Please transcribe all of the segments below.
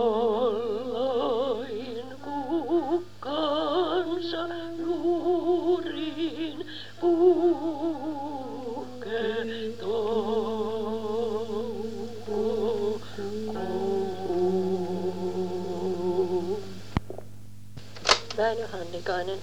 Tolloin kukkansa nuoriin puhke toukokuun. Väinö Hannikainen.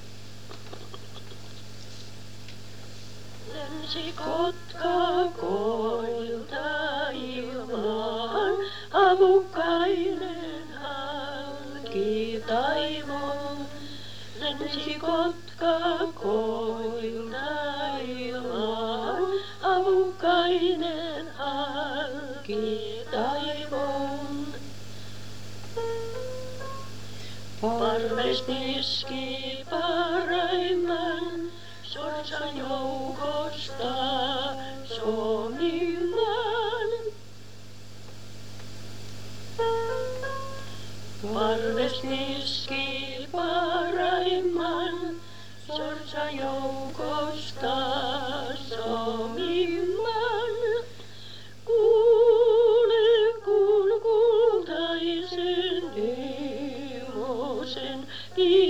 Lensi kotka koilta ilmaan, avukkainen halki taivon. Lensi kotka koilta ilmaan, avukkainen halki taivon. Parves niski paraimman sorsan joukosta somimaan. Parves niski paraimman sorsan joukosta somimaan. Kuule kun kultaisen hevosen